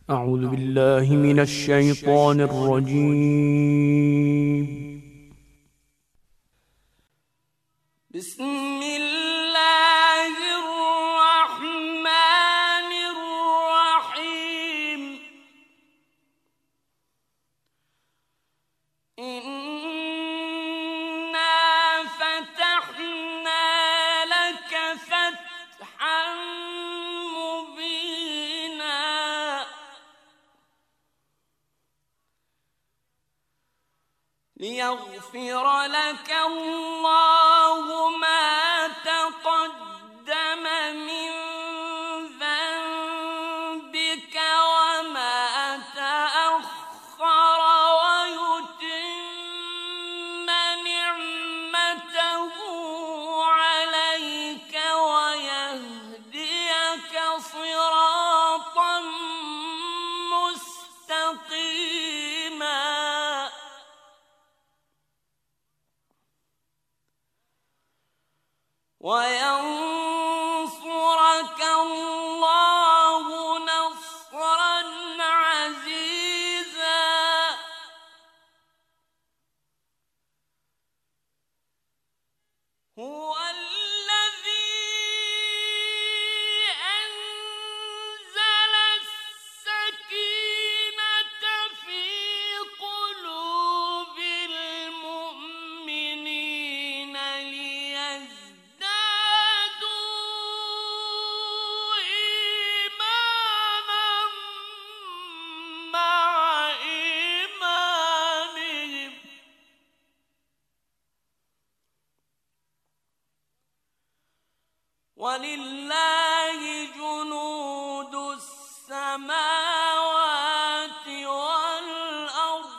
أعوذ بالله من الشيطان الرجيم. بسم الله الرحمن الرحيم. إنا فتحنا لك فتحا مبينا ليغفر لك الله ما تقدم من ذنبك وما تأخر ويتم نعمته عليك ويهديك صراطا مستقيما وينصرك الله نصرا عزيزا. هو الذي أنزل السكينة في قلوب المؤمنين ليزدادوا إيمانا مع إيمانهم ولله جنود السماوات والأرض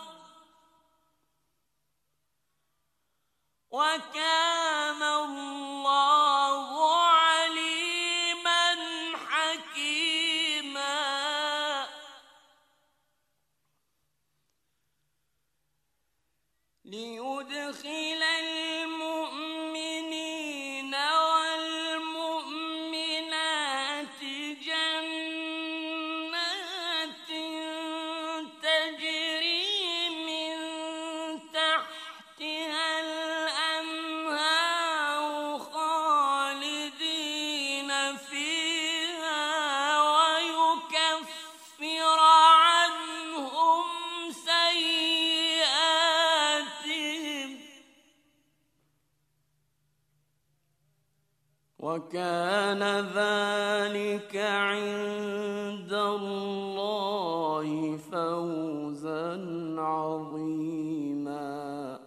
وكان الله عليما حكيما. ليدخل المؤمنين والمؤمنات جنات تجري من تحتها الأنهار خالدين فيها ويكفر عنهم سيئاتهم وكان ذلك عند الله فوزا عظيما.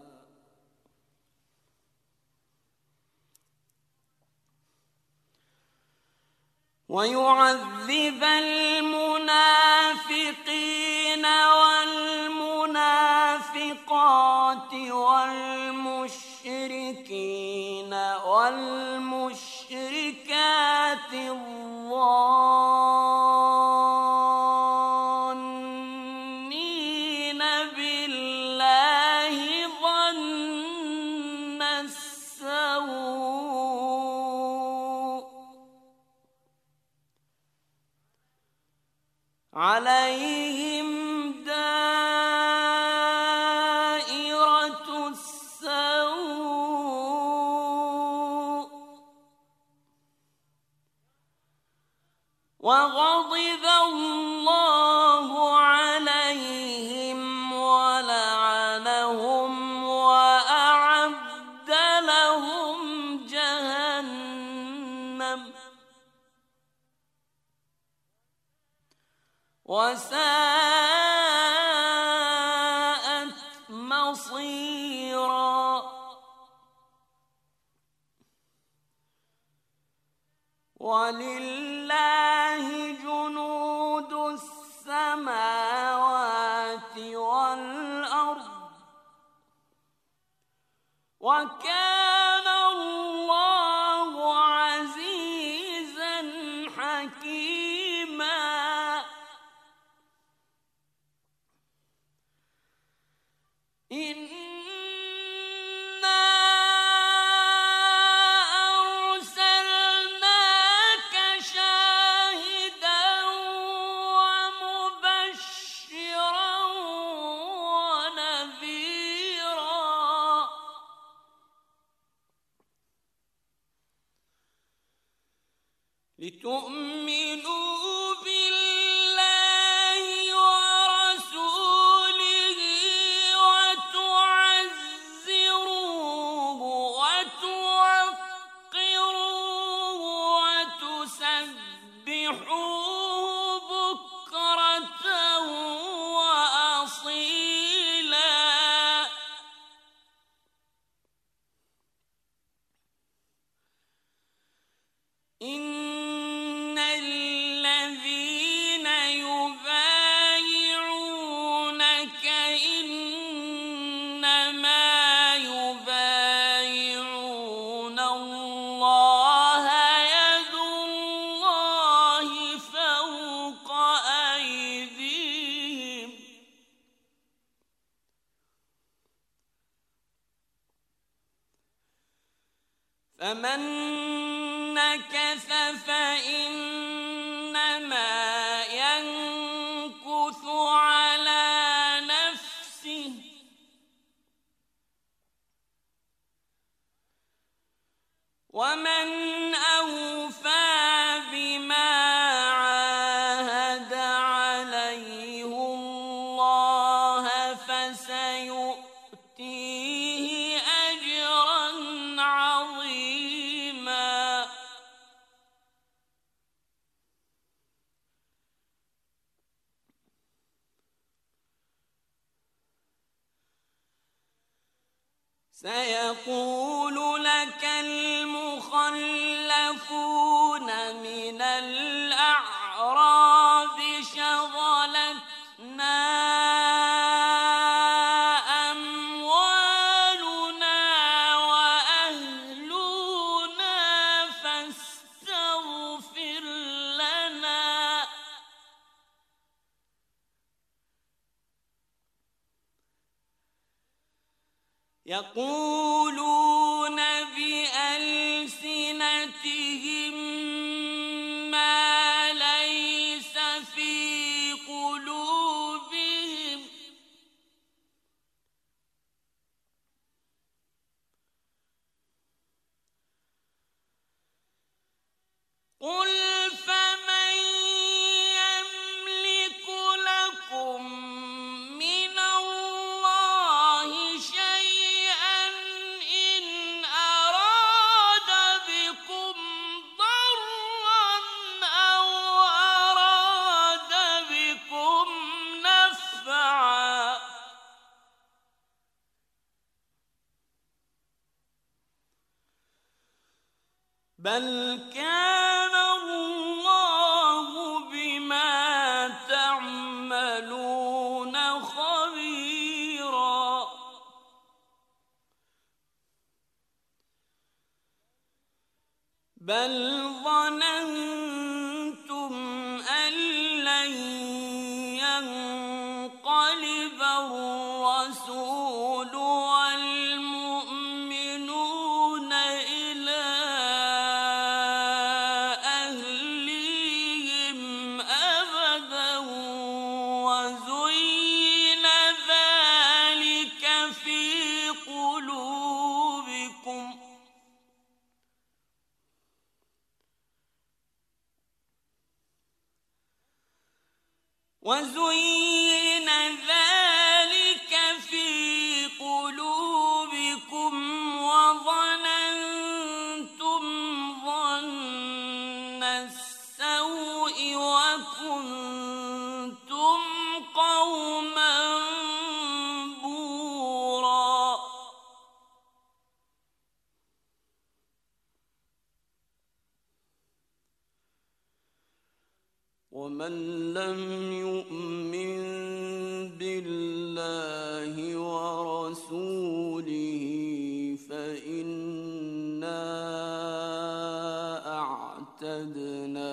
ويعذب المنافقين والمنافقات والمشركين والمشركات الظانين بالله ظن السوء عليهم دائرة السوء وغضب الله عليهم ولعنهم وأعد لهم جهنم وساءت مصيرا. ولله جنود السماوات والأرض وكان الله عزيزا حكيما. أرسلناك شاهدا لتؤمنوا بالله ورسوله وتعزروه وتوقروه وتسبحوه بكرة وأصيلا. إن الذين يبايعونك إنما يبايعون الله يد الله فوق أيديهم. فمن نكث فإنما ينكث على نفسه ومن أوفى بما عاهد عليه الله فسيؤتيه أجرا عظيما. سيقول لك المخلفون من الأعراب شغلتنا أموالنا وأهلنا فاستغفر لنا. يقولون بألسنتهم ما ليس في قلوبهم. قل فمن يملك لكم من الله شيئا إن أراد بكم ضرا أو أراد بكم نفعا. بل كان الله بما تعملون خبيرا. بل ظننتم أن لن ينقلب الرسول والمؤمنون إلى أهليهم أبدا وزين ذلك في قلوبكم وظننتم ظن السوء وكنتم قوما بورا. ومن لم يؤمن بالله ورسوله فإنا أعتدنا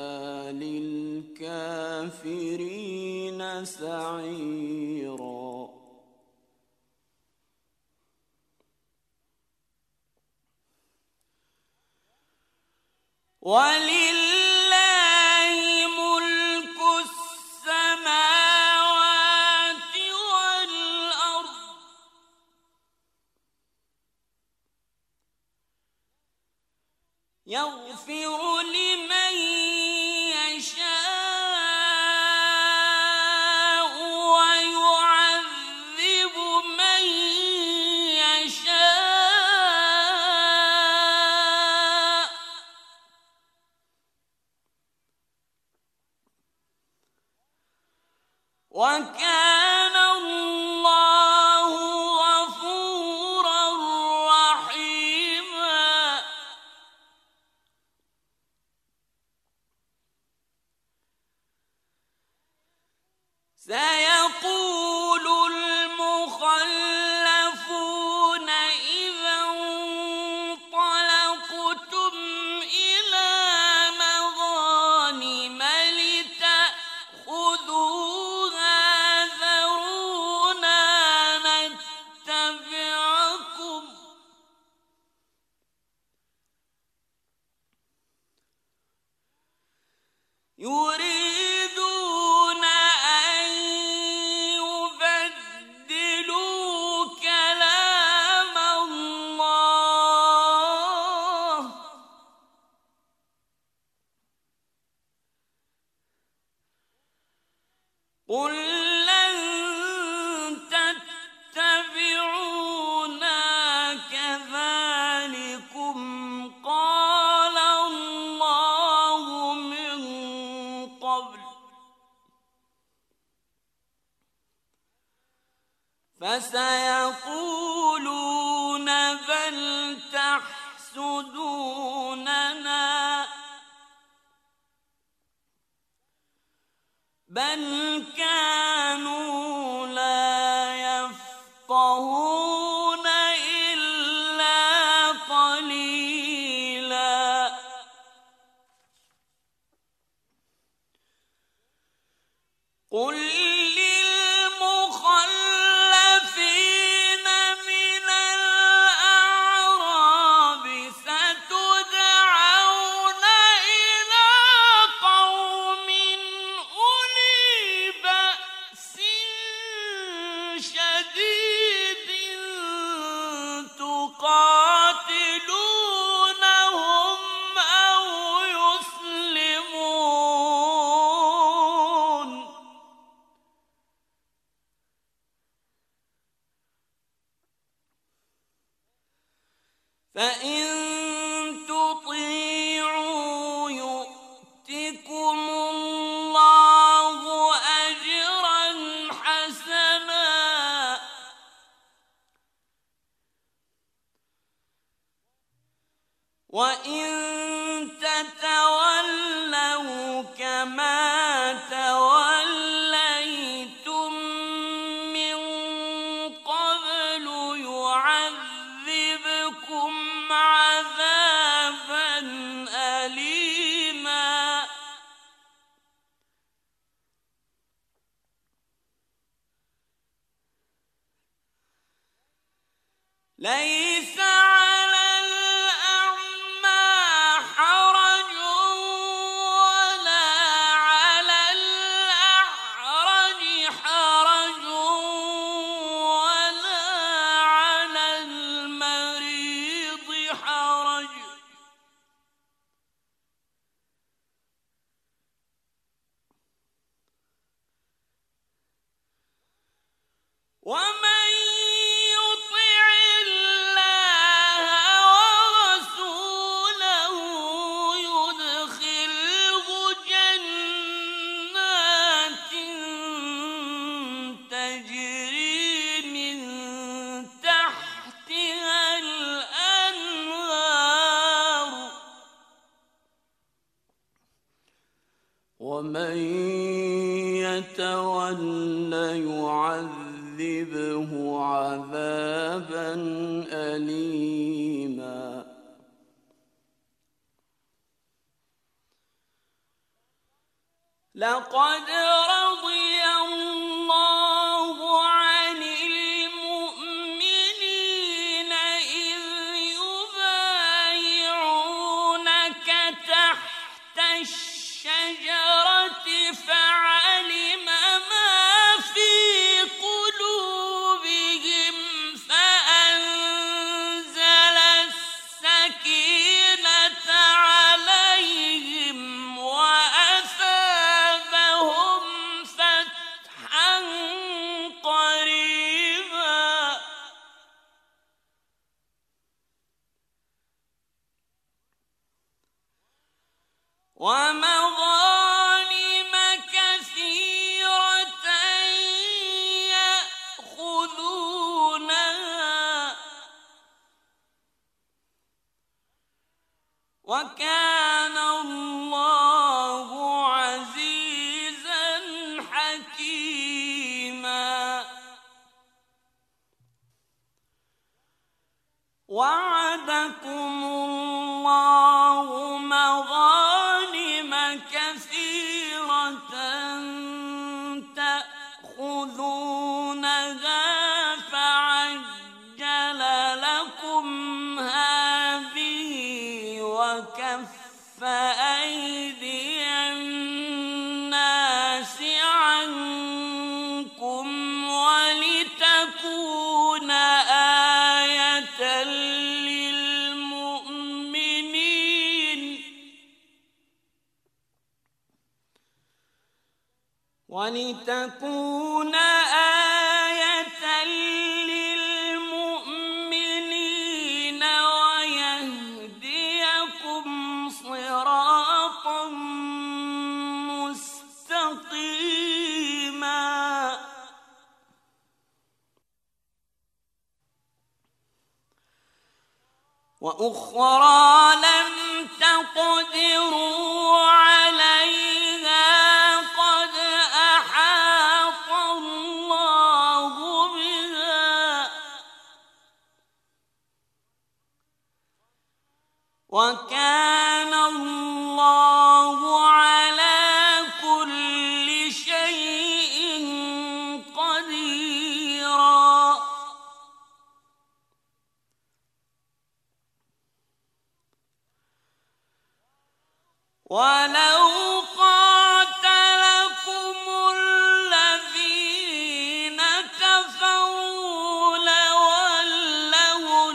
للكافرين سعيرا. ولله ملك السماوات والأرض يغفر لمن وكان الله غفورا رحيما سيقول المخلفون إذا انطلقتم إلى مغانم لتأخذوها ذرونا نتبعكم يريدون أن يبدلوا كلام الله قل لن تتبعونا كذلكم قال الله من قبل فسيقولون بل تحسدوننا بل كانوا لا يفقهون إلا قليلا قل للمخلفين من الأعراب ستدعون إلى قوم أولي بأس شديد تقاتلونهم أو يسلمون فإن تطيعوا يؤتكم الله أجرا حسنا وإن تتولوا كما توليتم من قبل يعذبكم عذابا أليما ليس على الأعمى حرج ولا على الأعرج حرج ولا على المريض حرج ومن يطع الله ورسوله يدخله جنات تجري من تحتها الأنهار ومن يتول يعذبه عذابا أليما لقد رضي الله عن المؤمنين إذ يبايعونك تحت الشجرة فعلم ما في قلوبهم فأنزل السكينة عليهم وأثابهم فتحا وكان الله عزيزا حكيما وعدكم الله مغانم كثيرة تأخذونها فعجل لكم هذه وكف أيدي الناس عنكم ولتكون آية للمؤمنين ويهديكم صراطا مستقيما وأخرى لم تقدروا عليها قد أحاط الله بها وكان الله على كل شيء قديرا ولو قاتلكم الذين كفروا لولوا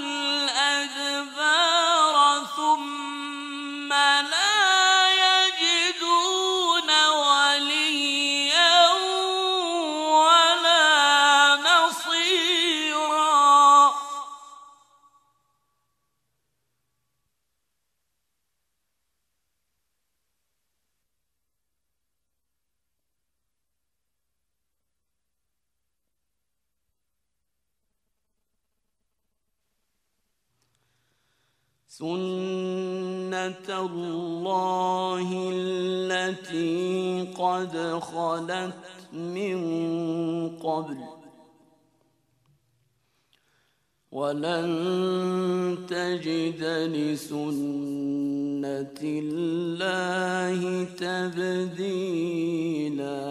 الأدبار ثم لا يجدون وليا ولا نصيرا سنة الله التي قد خلت من قبل ولن تجد لسنة الله تبديلا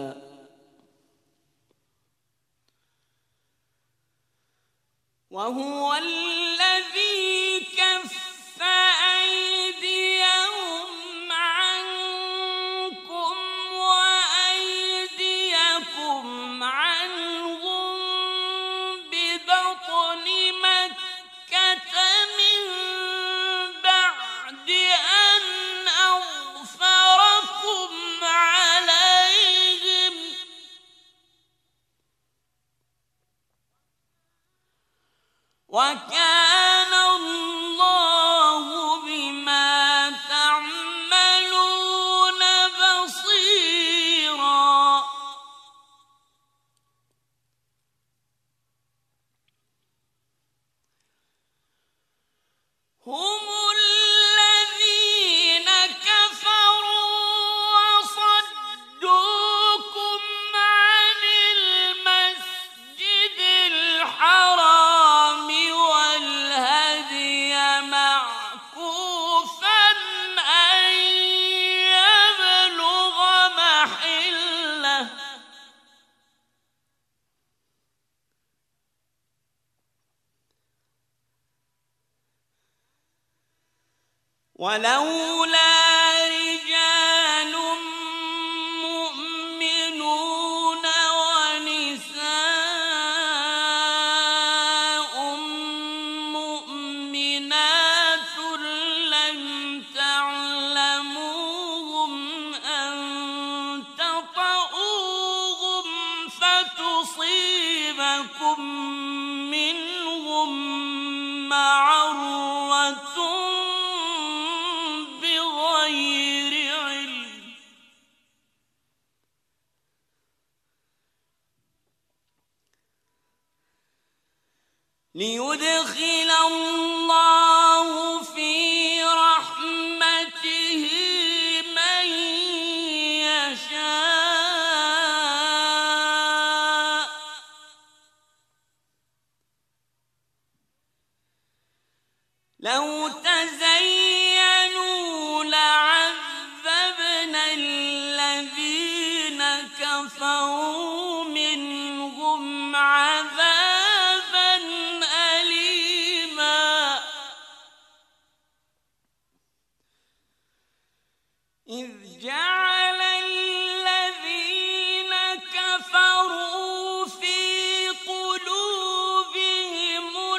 وهو الذي كف أيديهم عنكم وأيديكم عنهم ببطن مكة من بعد أن أظفركم عليهم وكان الله بما تعملون بصيرا هم الذين كفروا وصدوكم عن المسجد الحرام والهدي معكوفا أن يبلغ محله ولولا رجال مؤمنون ونساء مؤمنات لم تعلموهم أن تطؤوهم فتصيبكم منهم معرة بغير علم ليدخل الله في رحمته لو تزينوا لعذبنا الذين كفروا منهم عذابا أليما إذ جعل الذين كفروا في قلوبهم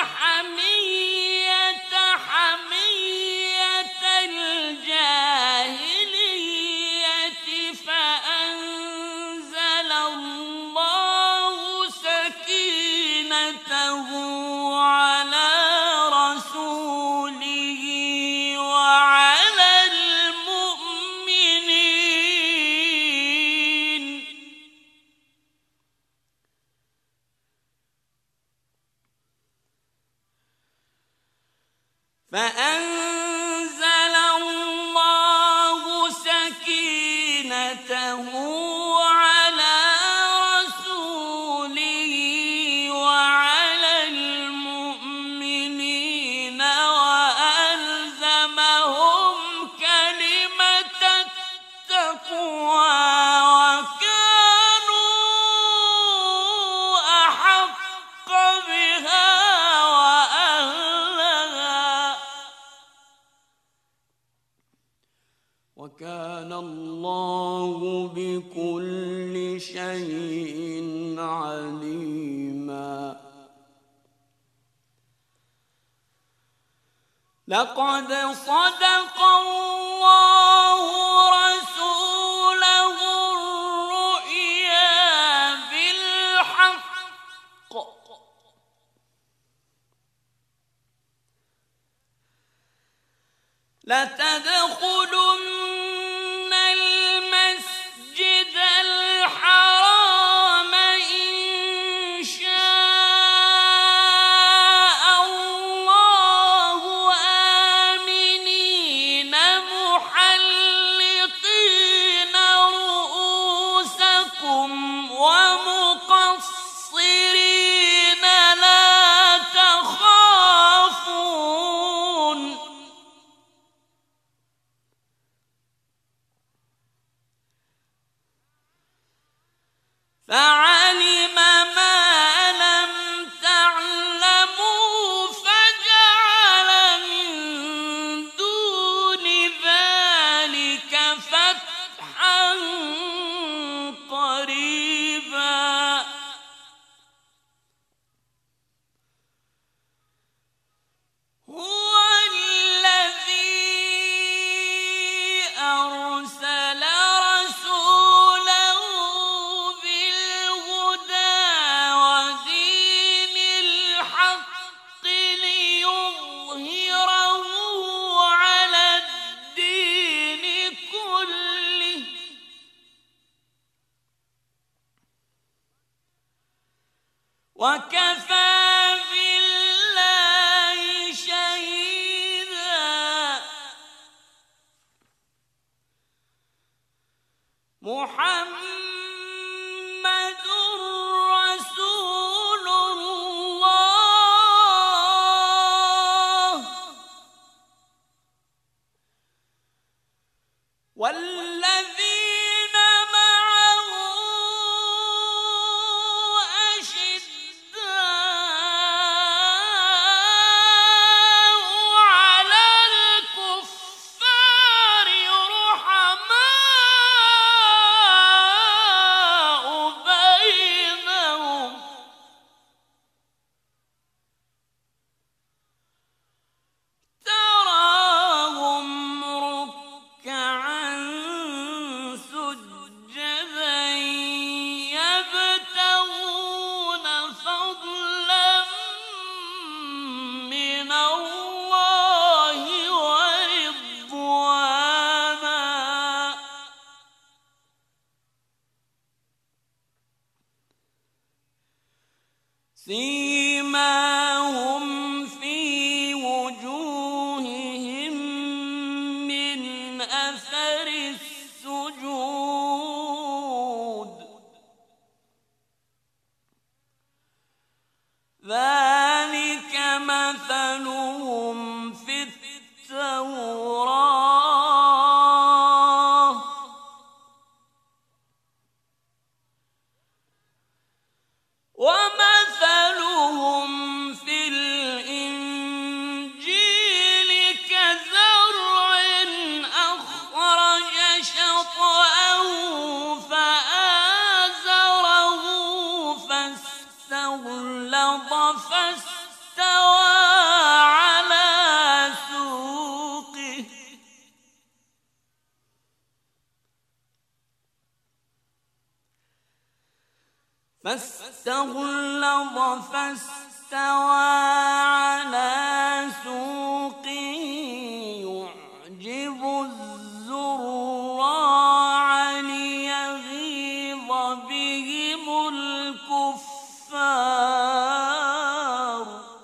الحمية حمية الجاهلية فأنزل الله سكينته على رسوله وعلى المؤمنين فأنزل الله سكينته على رسوله وعلى المؤمنين وألزمهم كلمة التقوى وكانوا أحق بها وأهلها وكان الله بكل شيء عليما لقد صدق الله رسوله الرؤيا بالحق لتدخلن المسجد الحرام إن شاء الله آمنين محلقين رؤوسكم ومقصرين لا تخافون فعلم ما لم تعلموا فجعل من دون ذلك فتحا قريبا هو الذي أرسل رسوله بالهدى ودين الحق ليظهره على الدين كله وكفى بالله شهيدا محمد رسول الله والذين معه أشداء على الكفار رحماء بينهم تراهم ركعا سجدا يبتغون فضلا من الله ورضوانا سيماهم في وجوههم من أثر السجود ذلك مثلهم فاستوى على سوقه فاستغلظ فاستوى على سوقه يعجب الزراع ليغيظ بهم الكفار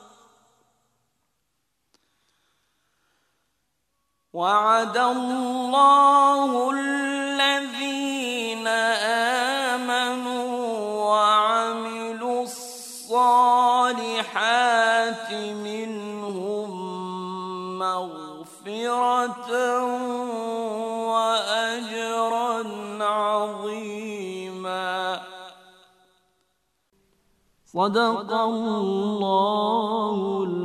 وعد الله الذين آمنوا وعملوا الصالحات منهم مغفرة وأجرا عظيما. صدق الله